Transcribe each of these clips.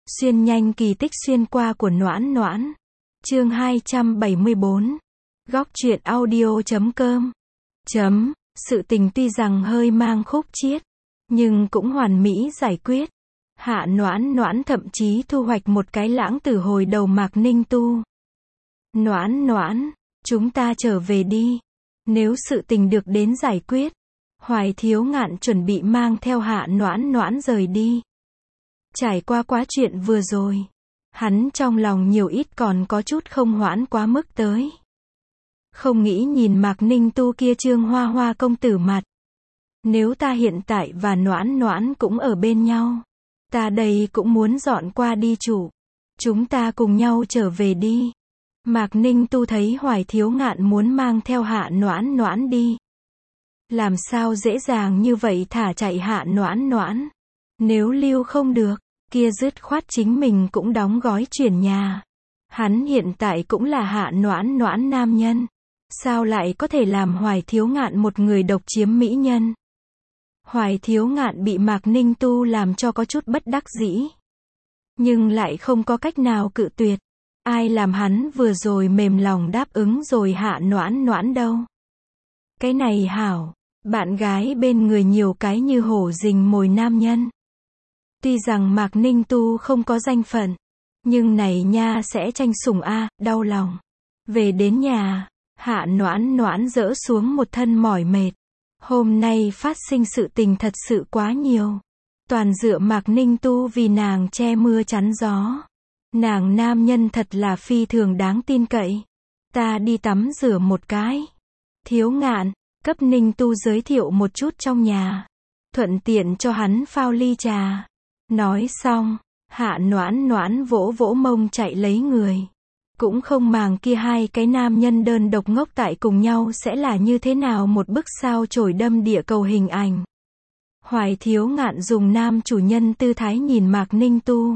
Xuyên nhanh kỳ tích xuyên qua của Noãn Noãn. Chương 274. Góc truyện audio.com. Sự tình tuy rằng hơi mang khúc chiết, nhưng cũng hoàn mỹ giải quyết. Hạ Noãn Noãn thậm chí thu hoạch một cái lãng tử hồi đầu Mạc Ninh Tu. Noãn Noãn, chúng ta trở về đi. Nếu sự tình được đến giải quyết, Hoài Thiếu Ngạn chuẩn bị mang theo Hạ Noãn Noãn rời đi. Trải qua quá chuyện vừa rồi, hắn trong lòng nhiều ít còn có chút không hoãn quá mức tới. Không nghĩ nhìn Mạc Ninh Tu kia trương hoa hoa công tử mặt. Nếu ta hiện tại và Noãn Noãn cũng ở bên nhau, ta đây cũng muốn dọn qua đi chủ. Chúng ta cùng nhau trở về đi. Mạc Ninh Tu thấy Hoài Thiếu Ngạn muốn mang theo Hạ Noãn Noãn đi. Làm sao dễ dàng như vậy thả chạy Hạ Noãn Noãn. Nếu lưu không được, kia dứt khoát chính mình cũng đóng gói chuyển nhà. Hắn hiện tại cũng là Hạ Noãn Noãn nam nhân. Sao lại có thể làm Hoài Thiếu Ngạn một người độc chiếm mỹ nhân? Hoài Thiếu Ngạn bị Mạc Ninh Tu làm cho có chút bất đắc dĩ. Nhưng lại không có cách nào cự tuyệt. Ai làm hắn vừa rồi mềm lòng đáp ứng rồi Hạ Noãn Noãn đâu. Cái này hảo, bạn gái bên người nhiều cái như hổ rình mồi nam nhân. Tuy rằng Mạc Ninh Tu không có danh phận, nhưng này nha sẽ tranh sủng a, đau lòng. Về đến nhà, Hạ Noãn Noãn dỡ xuống một thân mỏi mệt. Hôm nay phát sinh sự tình thật sự quá nhiều. Toàn dựa Mạc Ninh Tu vì nàng che mưa chắn gió. Nàng nam nhân thật là phi thường đáng tin cậy. Ta đi tắm rửa một cái. Thiếu Ngạn, cấp Ninh Tu giới thiệu một chút trong nhà. Thuận tiện cho hắn phao ly trà. Nói xong, Hạ Noãn Noãn vỗ vỗ mông chạy lấy người. Cũng không màng kia hai cái nam nhân đơn độc ngốc tại cùng nhau sẽ là như thế nào một bức sao chổi đâm địa cầu hình ảnh. Hoài Thiếu Ngạn dùng nam chủ nhân tư thái nhìn Mạc Ninh Tu.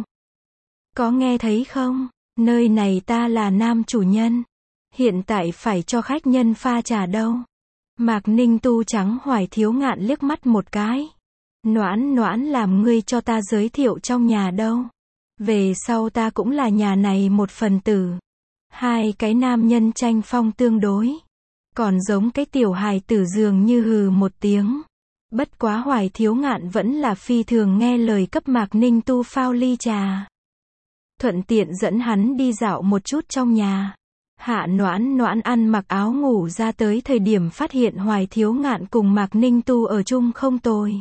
Có nghe thấy không? Nơi này ta là nam chủ nhân. Hiện tại phải cho khách nhân pha trà đâu. Mạc Ninh Tu trắng Hoài Thiếu Ngạn liếc mắt một cái. Noãn Noãn làm ngươi cho ta giới thiệu trong nhà đâu. Về sau ta cũng là nhà này một phần tử. Hai cái nam nhân tranh phong tương đối. Còn giống cái tiểu hài tử dường như hừ một tiếng. Bất quá Hoài Thiếu Ngạn vẫn là phi thường nghe lời cấp Mạc Ninh Tu phao ly trà. Thuận tiện dẫn hắn đi dạo một chút trong nhà. Hạ Noãn Noãn ăn mặc áo ngủ ra tới thời điểm phát hiện Hoài Thiếu Ngạn cùng Mạc Ninh Tu ở chung không tồi.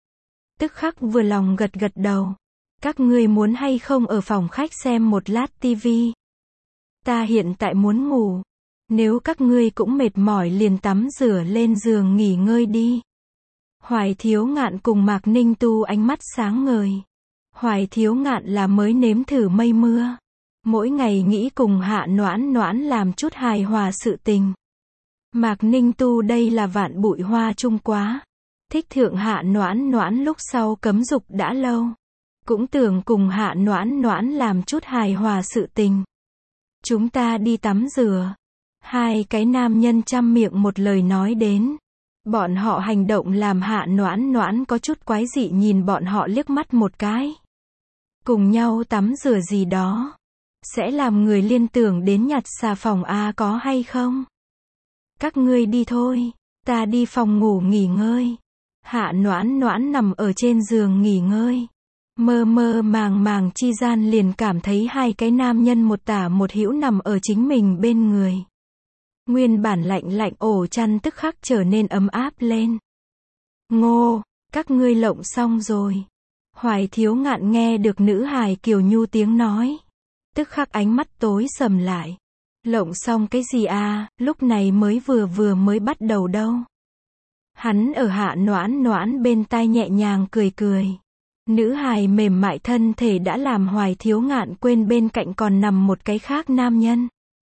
Tức khắc vừa lòng gật gật đầu. Các ngươi muốn hay không ở phòng khách xem một lát tivi? Ta hiện tại muốn ngủ. Nếu các ngươi cũng mệt mỏi liền tắm rửa lên giường nghỉ ngơi đi. Hoài Thiếu Ngạn cùng Mạc Ninh Tu ánh mắt sáng ngời. Hoài Thiếu Ngạn là mới nếm thử mây mưa. Mỗi ngày nghĩ cùng Hạ Noãn Noãn làm chút hài hòa sự tình. Mạc Ninh Tu đây là vạn bụi hoa chung quá. Thích thượng Hạ Noãn Noãn lúc sau cấm dục đã lâu. Cũng tưởng cùng Hạ Noãn Noãn làm chút hài hòa sự tình. Chúng ta đi tắm rửa. Hai cái nam nhân trăm miệng một lời nói đến. Bọn họ hành động làm Hạ Noãn Noãn có chút quái dị nhìn bọn họ liếc mắt một cái. Cùng nhau tắm rửa gì đó. Sẽ làm người liên tưởng đến nhặt xà phòng a có hay không? Các ngươi đi thôi. Ta đi phòng ngủ nghỉ ngơi. Hạ Noãn Noãn nằm ở trên giường nghỉ ngơi. Mơ mơ màng màng chi gian liền cảm thấy hai cái nam nhân một tả một hữu nằm ở chính mình bên người. Nguyên bản lạnh lạnh ổ chăn tức khắc trở nên ấm áp lên. Ngô, các ngươi lộng xong rồi. Hoài Thiếu Ngạn nghe được nữ hài kiều nhu tiếng nói. Tức khắc ánh mắt tối sầm lại. Lộng xong cái gì à, lúc này mới vừa mới bắt đầu đâu. Hắn ở Hạ Noãn Noãn bên tai nhẹ nhàng cười cười. Nữ hài mềm mại thân thể đã làm Hoài Thiếu Ngạn quên bên cạnh còn nằm một cái khác nam nhân.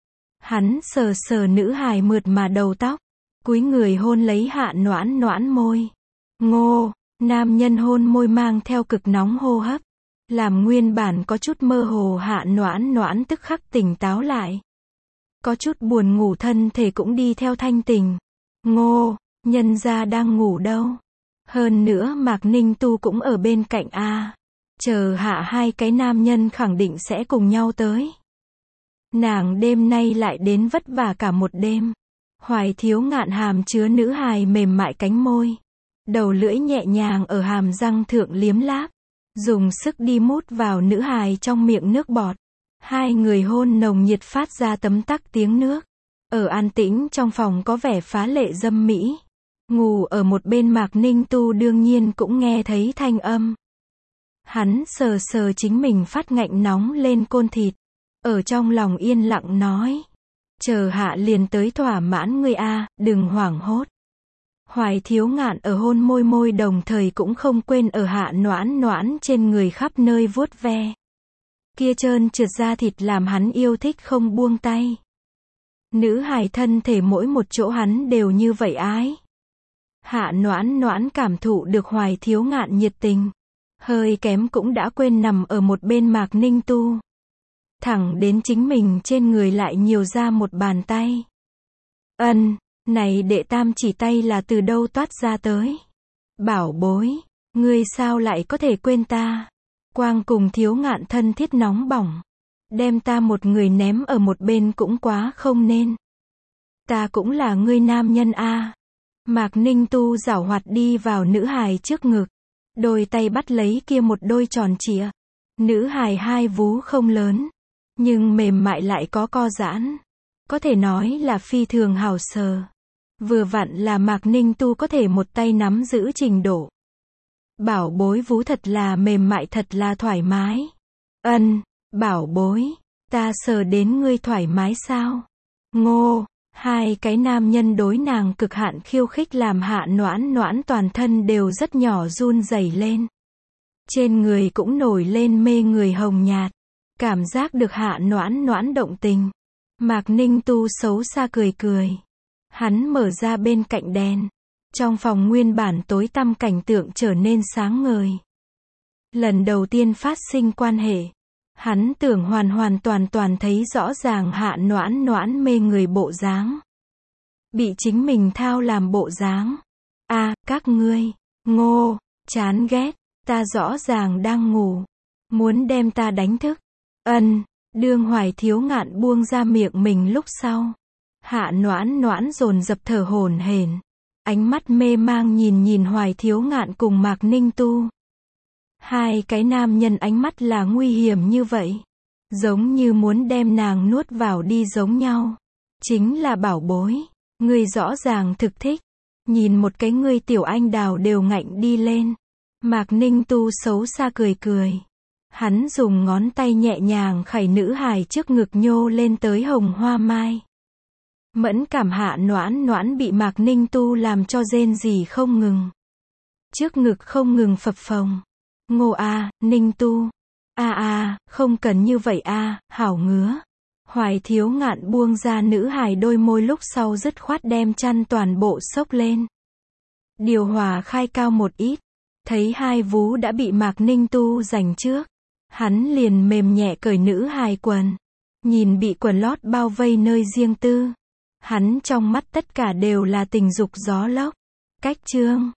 Hắn sờ sờ nữ hài mượt mà đầu tóc, cúi người hôn lấy Hạ Noãn Noãn môi. Ngô, nam nhân hôn môi mang theo cực nóng hô hấp, làm nguyên bản có chút mơ hồ Hạ Noãn Noãn tức khắc tỉnh táo lại. Có chút buồn ngủ thân thể cũng đi theo thanh tỉnh. Ngô, nhân gia đang ngủ đâu. Hơn nữa Mạc Ninh Tu cũng ở bên cạnh a. Chờ hạ hai cái nam nhân khẳng định sẽ cùng nhau tới. Nàng đêm nay lại đến vất vả cả một đêm. Hoài Thiếu Ngạn hàm chứa nữ hài mềm mại cánh môi. Đầu lưỡi nhẹ nhàng ở hàm răng thượng liếm láp. Dùng sức đi mút vào nữ hài trong miệng nước bọt. Hai người hôn nồng nhiệt phát ra tấm tắc tiếng nước. Ở an tĩnh trong phòng có vẻ phá lệ dâm mỹ. Ngủ ở một bên Mạc Ninh Tu đương nhiên cũng nghe thấy thanh âm. Hắn sờ sờ chính mình phát ngạnh nóng lên côn thịt. Ở trong lòng yên lặng nói. Chờ hạ liền tới thỏa mãn ngươi a, đừng hoảng hốt. Hoài Thiếu Ngạn ở hôn môi môi đồng thời cũng không quên ở hạ noãn noãn trên người khắp nơi vuốt ve. Kia trơn trượt da thịt làm hắn yêu thích không buông tay. Nữ hài thân thể mỗi một chỗ hắn đều như vậy ái. Hạ noãn noãn cảm thụ được Hoài Thiếu Ngạn nhiệt tình. Hơi kém cũng đã quên nằm ở một bên Mạc Ninh Tu. Thẳng đến chính mình trên người lại nhiều ra một bàn tay. Này đệ tam chỉ tay là từ đâu toát ra tới? Bảo bối, ngươi sao lại có thể quên ta? Quang cùng Thiếu Ngạn thân thiết nóng bỏng. Đem ta một người ném ở một bên cũng quá không nên. Ta cũng là ngươi nam nhân a. Mạc Ninh Tu giảo hoạt đi vào nữ hài trước ngực. Đôi tay bắt lấy kia một đôi tròn trịa. Nữ hài hai vú không lớn. Nhưng mềm mại lại có co giãn. Có thể nói là phi thường hào sờ. Vừa vặn là Mạc Ninh Tu có thể một tay nắm giữ trình độ. Bảo bối vú thật là mềm mại thật là thoải mái. Bảo bối, ta sờ đến ngươi thoải mái sao? Ngô, hai cái nam nhân đối nàng cực hạn khiêu khích làm hạ noãn noãn toàn thân đều rất nhỏ run rẩy lên. Trên người cũng nổi lên mê người hồng nhạt. Cảm giác được hạ noãn noãn động tình. Mạc Ninh Tu xấu xa cười cười. Hắn mở ra bên cạnh đèn. Trong phòng nguyên bản tối tăm cảnh tượng trở nên sáng ngời. Lần đầu tiên phát sinh quan hệ. Hắn tưởng hoàn toàn thấy rõ ràng hạ noãn noãn mê người bộ dáng. Bị chính mình thao làm bộ dáng. Các ngươi, Ngô, chán ghét, ta rõ ràng đang ngủ. Muốn đem ta đánh thức. Đương Hoài Thiếu Ngạn buông ra miệng mình lúc sau. Hạ noãn noãn dồn dập thở hổn hển. Ánh mắt mê mang nhìn Hoài Thiếu Ngạn cùng Mạc Ninh Tu. Hai cái nam nhân ánh mắt là nguy hiểm như vậy. Giống như muốn đem nàng nuốt vào đi giống nhau. Chính là bảo bối. Ngươi rõ ràng thực thích. Nhìn một cái ngươi tiểu anh đào đều ngạnh đi lên. Mạc Ninh Tu xấu xa cười cười. Hắn dùng ngón tay nhẹ nhàng khẩy nữ hài trước ngực nhô lên tới hồng hoa mai. Mẫn cảm hạ noãn noãn bị Mạc Ninh Tu làm cho rên rỉ không ngừng. Trước ngực không ngừng phập phồng. Ngô Ninh Tu. Không cần như vậy hảo ngứa. Hoài Thiếu Ngạn buông ra nữ hài đôi môi lúc sau dứt khoát đem chăn toàn bộ xốc lên. Điều hòa khai cao một ít. Thấy hai vú đã bị Mạc Ninh Tu giành trước. Hắn liền mềm nhẹ cởi nữ hài quần. Nhìn bị quần lót bao vây nơi riêng tư. Hắn trong mắt tất cả đều là tình dục gió lốc. Cách chương